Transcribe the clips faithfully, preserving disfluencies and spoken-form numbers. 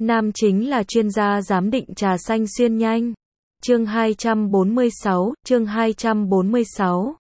Nam chính là chuyên gia giám định trà xanh xuyên nhanh. Chương hai trăm bốn mươi sáu, chương hai trăm bốn mươi sáu.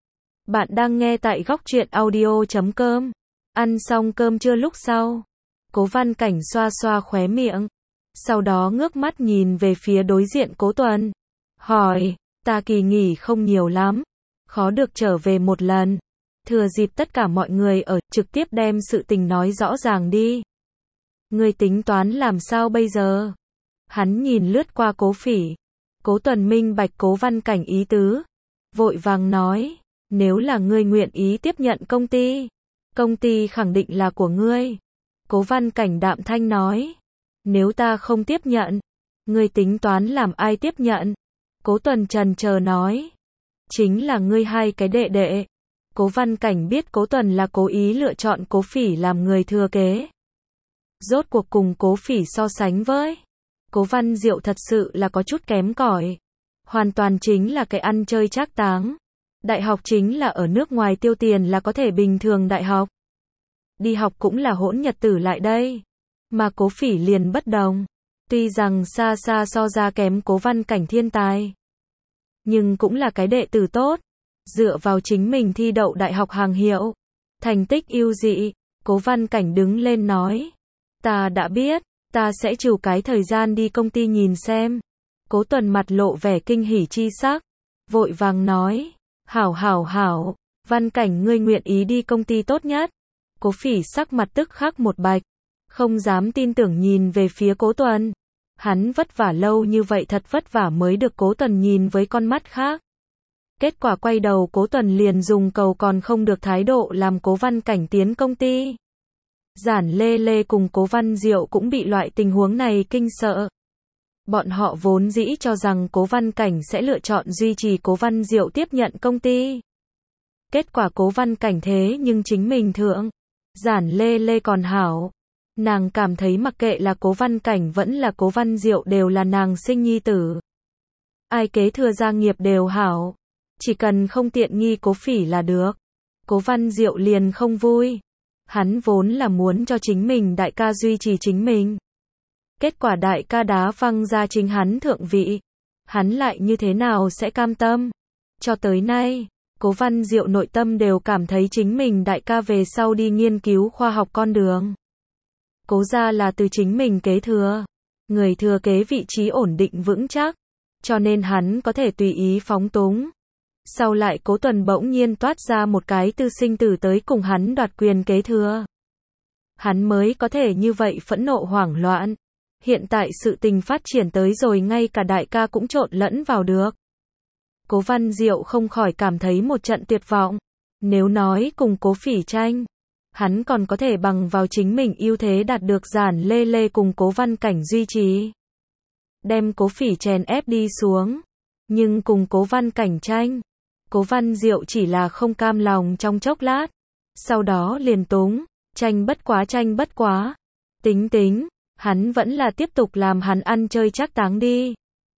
Bạn đang nghe tại góc truyện audio chấm com. Ăn xong cơm trưa lúc sau, Cố Văn Cảnh xoa xoa khóe miệng, sau đó ngước mắt nhìn về phía đối diện Cố Tuần, hỏi, ta kỳ nghỉ không nhiều lắm, khó được trở về một lần, thừa dịp tất cả mọi người ở, trực tiếp đem sự tình nói rõ ràng đi. Ngươi tính toán làm sao bây giờ? Hắn nhìn lướt qua Cố Phỉ. Cố Tuần minh bạch Cố Văn Cảnh ý tứ, vội vàng nói, nếu là ngươi nguyện ý tiếp nhận công ty, công ty khẳng định là của ngươi. Cố Văn Cảnh đạm thanh nói, nếu ta không tiếp nhận, ngươi tính toán làm ai tiếp nhận? Cố Tuần trần chờ nói, chính là ngươi hai cái đệ đệ. Cố Văn Cảnh biết Cố Tuần là cố ý lựa chọn Cố Phỉ làm người thừa kế. Rốt cuộc cùng Cố Phỉ so sánh với Cố Văn Diệu thật sự là có chút kém cỏi. Hoàn toàn chính là cái ăn chơi trác táng. Đại học chính là ở nước ngoài tiêu tiền là có thể bình thường đại học. Đi học cũng là hỗn nhật tử lại đây. Mà Cố Phỉ liền bất đồng. Tuy rằng xa xa so ra kém Cố Văn Cảnh thiên tài, nhưng cũng là cái đệ tử tốt. Dựa vào chính mình thi đậu đại học hàng hiệu, thành tích ưu dị. Cố Văn Cảnh đứng lên nói, ta đã biết, ta sẽ trừ cái thời gian đi công ty nhìn xem. Cố Tuần mặt lộ vẻ kinh hỉ chi sắc, vội vàng nói, hảo hảo hảo, Văn Cảnh ngươi nguyện ý đi công ty tốt nhất. Cố Phỉ sắc mặt tức khắc một bạch, không dám tin tưởng nhìn về phía Cố Tuần. Hắn vất vả lâu như vậy thật vất vả mới được Cố Tuần nhìn với con mắt khác. Kết quả quay đầu Cố Tuần liền dùng cầu còn không được thái độ làm Cố Văn Cảnh tiến công ty. Giản Lê Lê cùng Cố Văn Diệu cũng bị loại tình huống này kinh sợ. Bọn họ vốn dĩ cho rằng Cố Văn Cảnh sẽ lựa chọn duy trì Cố Văn Diệu tiếp nhận công ty. Kết quả Cố Văn Cảnh thế nhưng chính mình thượng. Giản Lê Lê còn hảo. Nàng cảm thấy mặc kệ là Cố Văn Cảnh vẫn là Cố Văn Diệu đều là nàng sinh nhi tử. Ai kế thừa gia nghiệp đều hảo. Chỉ cần không tiện nghi Cố Phỉ là được. Cố Văn Diệu liền không vui. Hắn vốn là muốn cho chính mình đại ca duy trì chính mình. Kết quả đại ca đá văng ra chính hắn thượng vị. Hắn lại như thế nào sẽ cam tâm? Cho tới nay, Cố Văn Diệu nội tâm đều cảm thấy chính mình đại ca về sau đi nghiên cứu khoa học con đường. Cố gia là từ chính mình kế thừa. Người thừa kế vị trí ổn định vững chắc. Cho nên hắn có thể tùy ý phóng túng. Sau lại Cố Tuần bỗng nhiên toát ra một cái tư sinh tử tới cùng hắn đoạt quyền kế thừa. Hắn mới có thể như vậy phẫn nộ hoảng loạn. Hiện tại sự tình phát triển tới rồi ngay cả đại ca cũng trộn lẫn vào được. Cố Văn Diệu không khỏi cảm thấy một trận tuyệt vọng. Nếu nói cùng Cố Phỉ tranh, hắn còn có thể bằng vào chính mình ưu thế đạt được Giản Lê Lê cùng Cố Văn Cảnh duy trì. Đem Cố Phỉ chèn ép đi xuống. Nhưng cùng Cố Văn Cảnh tranh, Cố Văn Diệu chỉ là không cam lòng trong chốc lát. Sau đó liền túng, tranh bất quá tranh bất quá. Tính tính, hắn vẫn là tiếp tục làm hắn ăn chơi trác táng đi.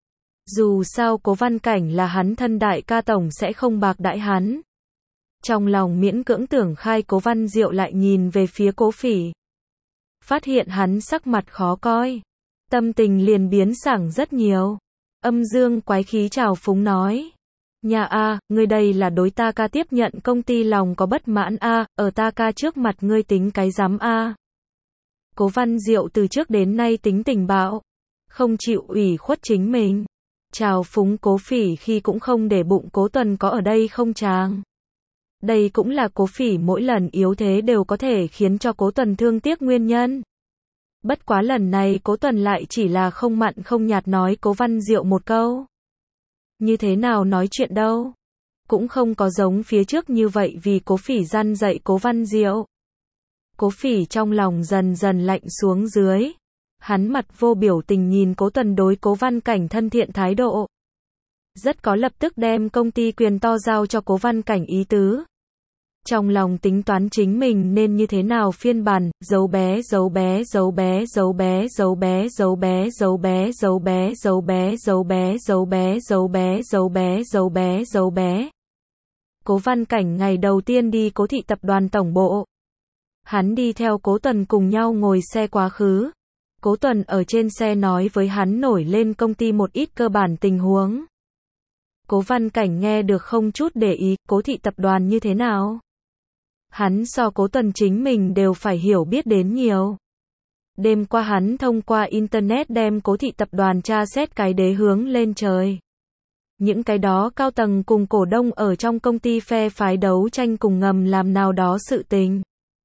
Dù sao Cố Văn Cảnh là hắn thân đại ca tổng sẽ không bạc đãi hắn. Trong lòng miễn cưỡng tưởng khai Cố Văn Diệu lại nhìn về phía Cố Phỉ. Phát hiện hắn sắc mặt khó coi. Tâm tình liền biến sảng rất nhiều. Âm dương quái khí trào phúng nói. Nhà a, ngươi đây là đối ta ca tiếp nhận công ty lòng có bất mãn a, ở ta ca trước mặt ngươi tính cái dám a. Cố Văn Diệu từ trước đến nay tính tình bạo, không chịu ủy khuất chính mình. Trào phúng Cố Phỉ khi cũng không để bụng Cố Tuần có ở đây không chàng. Đây cũng là Cố Phỉ mỗi lần yếu thế đều có thể khiến cho Cố Tuần thương tiếc nguyên nhân. Bất quá lần này Cố Tuần lại chỉ là không mặn không nhạt nói Cố Văn Diệu một câu. Như thế nào nói chuyện đâu? Cũng không có giống phía trước như vậy vì Cố Phỉ răn dạy Cố Văn Diệu. Cố Phỉ trong lòng dần dần lạnh xuống dưới. Hắn mặt vô biểu tình nhìn Cố Tuần đối Cố Văn Cảnh thân thiện thái độ. Rất có lập tức đem công ty quyền to giao cho Cố Văn Cảnh ý tứ. Trong lòng tính toán chính mình nên như thế nào phiên bản, dấu bé dấu bé dấu bé dấu bé dấu bé dấu bé dấu bé dấu bé dấu bé dấu bé dấu bé dấu bé dấu bé dấu bé dấu bé. Cố Văn Cảnh ngày đầu tiên đi Cố thị tập đoàn tổng bộ. Hắn đi theo Cố Tuần cùng nhau ngồi xe quá khứ. Cố Tuần ở trên xe nói với hắn nổi lên công ty một ít cơ bản tình huống. Cố Văn Cảnh nghe được không chút để ý, Cố thị tập đoàn như thế nào? Hắn so Cố Tuần chính mình đều phải hiểu biết đến nhiều. Đêm qua hắn thông qua Internet đem Cố thị tập đoàn tra xét cái đế hướng lên trời. Những cái đó cao tầng cùng cổ đông ở trong công ty phe phái đấu tranh cùng ngầm làm nào đó sự tình.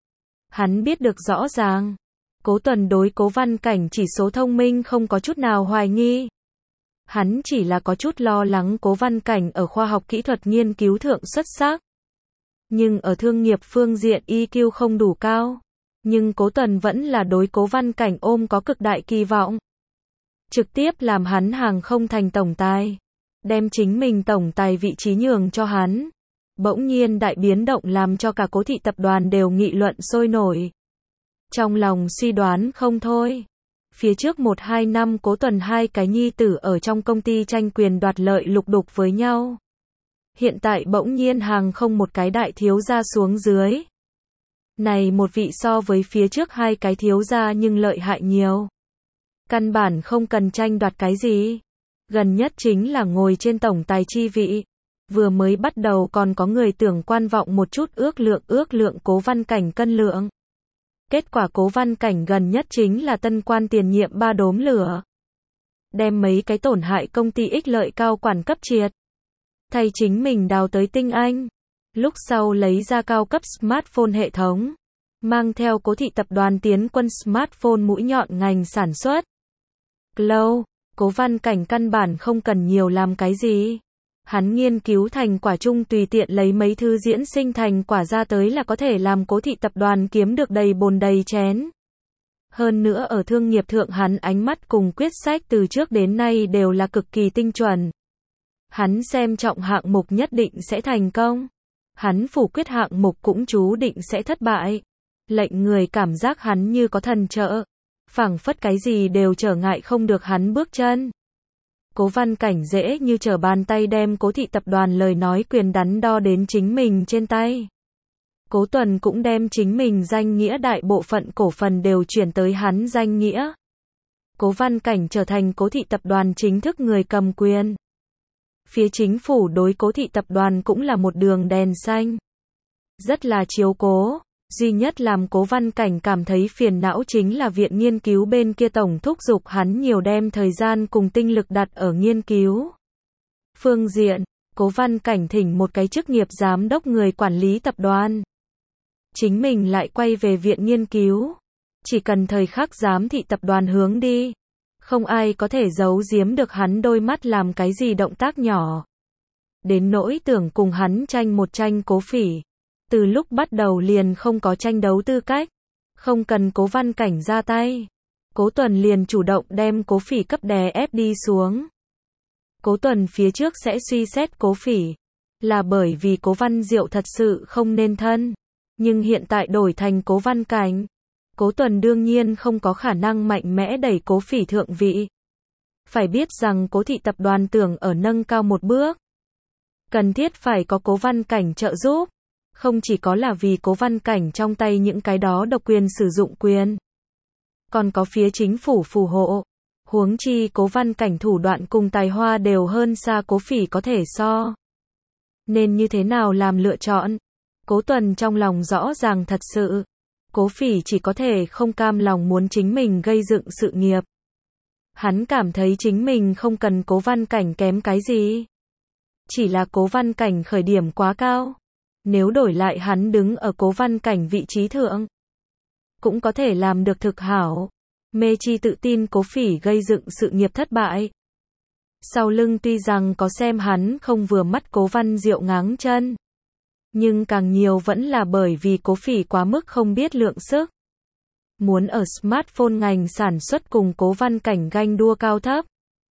Hắn biết được rõ ràng. Cố Tuần đối Cố Văn Cảnh chỉ số thông minh không có chút nào hoài nghi. Hắn chỉ là có chút lo lắng Cố Văn Cảnh ở khoa học kỹ thuật nghiên cứu thượng xuất sắc. Nhưng ở thương nghiệp phương diện i kiu không đủ cao. Nhưng Cố Tuần vẫn là đối Cố Văn Cảnh ôm có cực đại kỳ vọng. Trực tiếp làm hắn hàng không thành tổng tài. Đem chính mình tổng tài vị trí nhường cho hắn. Bỗng nhiên đại biến động làm cho cả Cố thị tập đoàn đều nghị luận sôi nổi. Trong lòng suy đoán không thôi. Phía trước một hai năm Cố Tuần hai cái nhi tử ở trong công ty tranh quyền đoạt lợi lục đục với nhau. Hiện tại bỗng nhiên hàng không một cái đại thiếu gia xuống dưới. Này một vị so với phía trước hai cái thiếu gia nhưng lợi hại nhiều. Căn bản không cần tranh đoạt cái gì. Gần nhất chính là ngồi trên tổng tài chi vị. Vừa mới bắt đầu còn có người tưởng quan vọng một chút ước lượng ước lượng Cố Văn Cảnh cân lượng. Kết quả Cố Văn Cảnh gần nhất chính là tân quan tiền nhiệm ba đốm lửa. Đem mấy cái tổn hại công ty ích lợi cao quản cấp triệt. Thay chính mình đào tới tinh anh. Lúc sau lấy ra cao cấp smartphone hệ thống. Mang theo Cố thị tập đoàn tiến quân smartphone mũi nhọn ngành sản xuất. Cloud, Cố Văn Cảnh căn bản không cần nhiều làm cái gì. Hắn nghiên cứu thành quả chung tùy tiện lấy mấy thứ diễn sinh thành quả ra tới là có thể làm Cố thị tập đoàn kiếm được đầy bồn đầy chén. Hơn nữa ở thương nghiệp thượng hắn ánh mắt cùng quyết sách từ trước đến nay đều là cực kỳ tinh chuẩn. Hắn xem trọng hạng mục nhất định sẽ thành công. Hắn phủ quyết hạng mục cũng chú định sẽ thất bại. Lệnh người cảm giác hắn như có thần trợ. Phảng phất cái gì đều trở ngại không được hắn bước chân. Cố Văn Cảnh dễ như trở bàn tay đem Cố thị tập đoàn lời nói quyền đắn đo đến chính mình trên tay. Cố Tuần cũng đem chính mình danh nghĩa đại bộ phận cổ phần đều chuyển tới hắn danh nghĩa. Cố Văn Cảnh trở thành Cố thị tập đoàn chính thức người cầm quyền. Phía chính phủ đối Cố thị tập đoàn cũng là một đường đèn xanh. Rất là chiếu cố. Duy nhất làm Cố Văn Cảnh cảm thấy phiền não chính là viện nghiên cứu bên kia tổng thúc giục hắn nhiều đem thời gian cùng tinh lực đặt ở nghiên cứu. Phương diện, Cố Văn Cảnh thỉnh một cái chức nghiệp giám đốc người quản lý tập đoàn. Chính mình lại quay về viện nghiên cứu. Chỉ cần thời khắc giám thị tập đoàn hướng đi. Không ai có thể giấu giếm được hắn đôi mắt làm cái gì động tác nhỏ. Đến nỗi tưởng cùng hắn tranh một tranh Cố Phỉ. Từ lúc bắt đầu liền không có tranh đấu tư cách. Không cần Cố Văn Cảnh ra tay. Cố Tuần liền chủ động đem Cố Phỉ cấp đè ép đi xuống. Cố Tuần phía trước sẽ suy xét Cố Phỉ. Là bởi vì Cố Văn Diệu thật sự không nên thân. Nhưng hiện tại đổi thành Cố Văn Cảnh. Cố Tuần đương nhiên không có khả năng mạnh mẽ đẩy Cố Phỉ thượng vị. Phải biết rằng Cố thị tập đoàn tưởng ở nâng cao một bước. Cần thiết phải có Cố Văn Cảnh trợ giúp. Không chỉ có là vì Cố Văn Cảnh trong tay những cái đó độc quyền sử dụng quyền. Còn có phía chính phủ phù hộ. Huống chi Cố Văn Cảnh thủ đoạn cùng tài hoa đều hơn xa Cố Phỉ có thể so. Nên như thế nào làm lựa chọn? Cố Tuần trong lòng rõ ràng thật sự. Cố Phỉ chỉ có thể không cam lòng muốn chính mình gây dựng sự nghiệp. Hắn cảm thấy chính mình không cần Cố Văn Cảnh kém cái gì. Chỉ là Cố Văn Cảnh khởi điểm quá cao. Nếu đổi lại hắn đứng ở Cố Văn Cảnh vị trí thượng, cũng có thể làm được thực hảo. Mê chi tự tin Cố Phỉ gây dựng sự nghiệp thất bại. Sau lưng tuy rằng có xem hắn không vừa mắt Cố Văn Diệu ngáng chân. Nhưng càng nhiều vẫn là bởi vì Cố Phỉ quá mức không biết lượng sức. Muốn ở smartphone ngành sản xuất cùng Cố Văn Cảnh ganh đua cao thấp.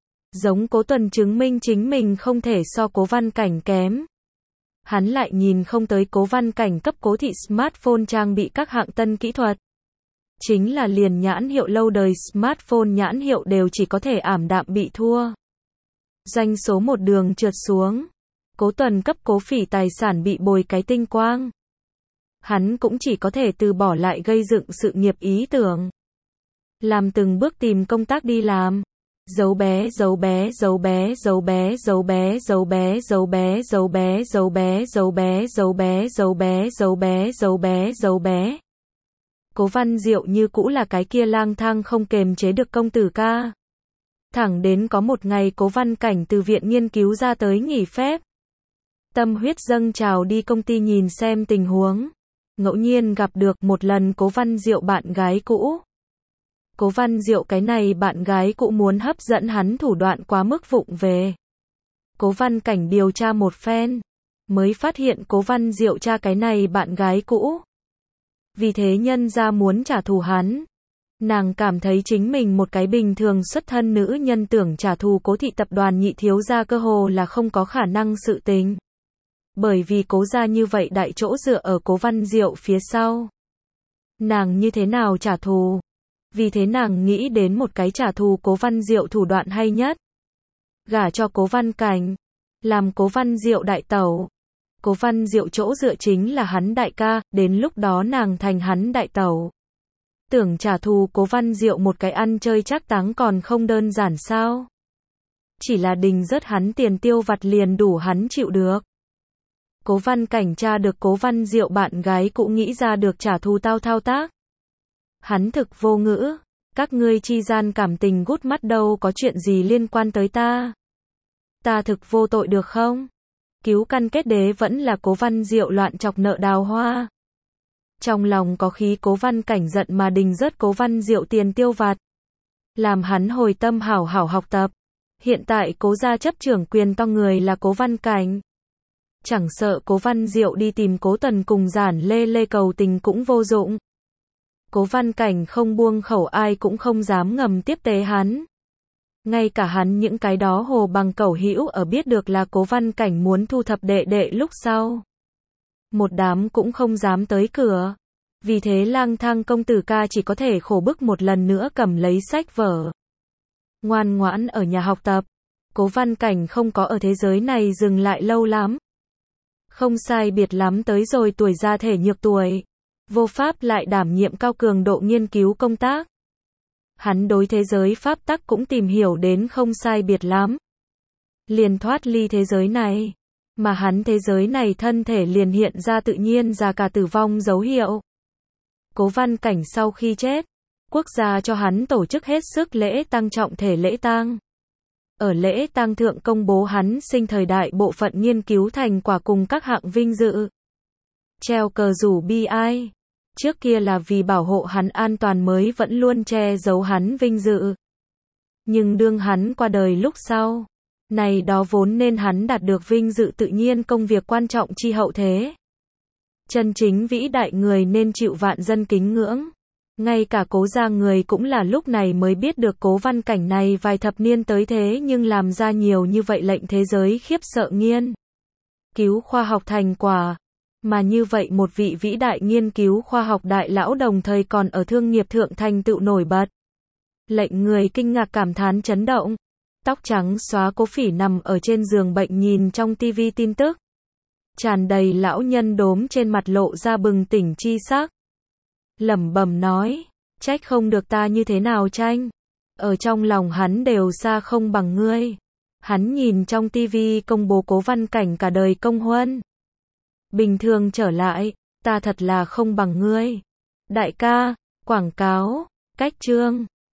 Giống Cố Tuần chứng minh chính mình không thể so Cố Văn Cảnh kém. Hắn lại nhìn không tới Cố Văn Cảnh cấp Cố thị smartphone trang bị các hạng tân kỹ thuật. Chính là liền nhãn hiệu lâu đời smartphone nhãn hiệu đều chỉ có thể ảm đạm bị thua. Doanh số một đường trượt xuống. Cố Tuần cấp Cố Phỉ tài sản bị bồi cái tinh quang. Hắn cũng chỉ có thể từ bỏ lại gây dựng sự nghiệp ý tưởng. làm từng bước tìm công tác đi làm. Dấu bé, dấu bé, dấu bé, dấu bé, dấu bé, dấu bé, dấu bé, dấu bé, dấu bé, dấu bé, dấu bé, dấu bé, dấu bé, dấu bé, dấu bé. Cố Văn Diệu như cũ là cái kia lang thang không kềm chế được công tử ca. Thẳng đến có một ngày Cố Văn Cảnh từ viện nghiên cứu ra tới nghỉ phép. Tâm huyết dâng trào đi công ty nhìn xem tình huống. Ngẫu nhiên gặp được một lần Cố Văn Diệu bạn gái cũ. Cố Văn Diệu cái này bạn gái cũ muốn hấp dẫn hắn thủ đoạn quá mức vụng về. Cố Văn Cảnh điều tra một phen, mới phát hiện Cố Văn Diệu cha cái này bạn gái cũ. Vì thế nhân ra muốn trả thù hắn. Nàng cảm thấy chính mình một cái bình thường xuất thân nữ nhân tưởng trả thù Cố thị tập đoàn nhị thiếu gia cơ hồ là không có khả năng sự tình. Bởi vì Cố gia như vậy đại chỗ dựa ở Cố Văn Diệu phía sau. Nàng như thế nào trả thù? Vì thế nàng nghĩ đến một cái trả thù Cố Văn Diệu thủ đoạn hay nhất. Gả cho Cố Văn Cảnh, làm Cố Văn Diệu đại tẩu. Cố Văn Diệu chỗ dựa chính là hắn đại ca, đến lúc đó nàng thành hắn đại tẩu. Tưởng trả thù Cố Văn Diệu một cái ăn chơi chắc táng còn không đơn giản sao? Chỉ là đình rớt hắn tiền tiêu vặt liền đủ hắn chịu được. Cố Văn Cảnh tra được Cố Văn Diệu bạn gái cũng nghĩ ra được trả thù tao thao tác. Hắn thực vô ngữ, các ngươi chi gian cảm tình gút mắt đâu có chuyện gì liên quan tới ta. Ta thực vô tội được không? Cứu căn kết đế vẫn là Cố Văn Diệu loạn chọc nợ Đào Hoa. Trong lòng có khí Cố Văn Cảnh giận mà đình rớt Cố Văn Diệu tiền tiêu vặt. Làm hắn hồi tâm hảo hảo học tập. Hiện tại Cố gia chấp trưởng quyền to người là Cố Văn Cảnh. Chẳng sợ Cố Văn Diệu đi tìm Cố Tần cùng giản lê lê cầu tình cũng vô dụng. Cố Văn Cảnh không buông khẩu ai cũng không dám ngầm tiếp tế hắn. Ngay cả hắn những cái đó hồ bằng cẩu hữu ở biết được là Cố Văn Cảnh muốn thu thập đệ đệ lúc sau. Một đám cũng không dám tới cửa. Vì thế lang thang công tử ca chỉ có thể khổ bức một lần nữa cầm lấy sách vở. Ngoan ngoãn ở nhà học tập. Cố Văn Cảnh không có ở thế giới này dừng lại lâu lắm. Không sai biệt lắm tới rồi tuổi ra thể nhược tuổi. Vô pháp lại đảm nhiệm cao cường độ nghiên cứu công tác. Hắn đối thế giới pháp tắc cũng tìm hiểu đến không sai biệt lắm. Liền thoát ly thế giới này. Mà hắn thế giới này thân thể liền hiện ra tự nhiên ra cả tử vong dấu hiệu. Cố Văn Cảnh sau khi chết, quốc gia cho hắn tổ chức hết sức lễ tang trọng thể lễ tang. Ở lễ tang thượng công bố hắn sinh thời đại bộ phận nghiên cứu thành quả cùng các hạng vinh dự. Treo cờ rủ bi ai. Trước kia là vì bảo hộ hắn an toàn mới vẫn luôn che giấu hắn vinh dự. Nhưng đương hắn qua đời lúc sau, này đó vốn nên hắn đạt được vinh dự tự nhiên công việc quan trọng chi hậu thế. Chân chính vĩ đại người nên chịu vạn dân kính ngưỡng. Ngay cả Cố gia người cũng là lúc này mới biết được Cố Văn Cảnh này vài thập niên tới thế nhưng làm ra nhiều như vậy lệnh thế giới khiếp sợ nghiên cứu khoa học thành quả. Mà như vậy một vị vĩ đại nghiên cứu khoa học đại lão đồng thời còn ở thương nghiệp thượng thành tựu nổi bật. Lệnh người kinh ngạc cảm thán chấn động. Tóc trắng xóa Cố Phỉ nằm ở trên giường bệnh nhìn trong tivi tin tức. Tràn đầy lão nhân đốm trên mặt lộ ra bừng tỉnh chi sắc. Lẩm bẩm nói, trách không được ta như thế nào tranh. Ở trong lòng hắn đều xa không bằng ngươi. Hắn nhìn trong tivi công bố Cố Văn Cảnh cả đời công huân. Bình thường trở lại, ta thật là không bằng ngươi. Đại ca, quảng cáo, cách chương.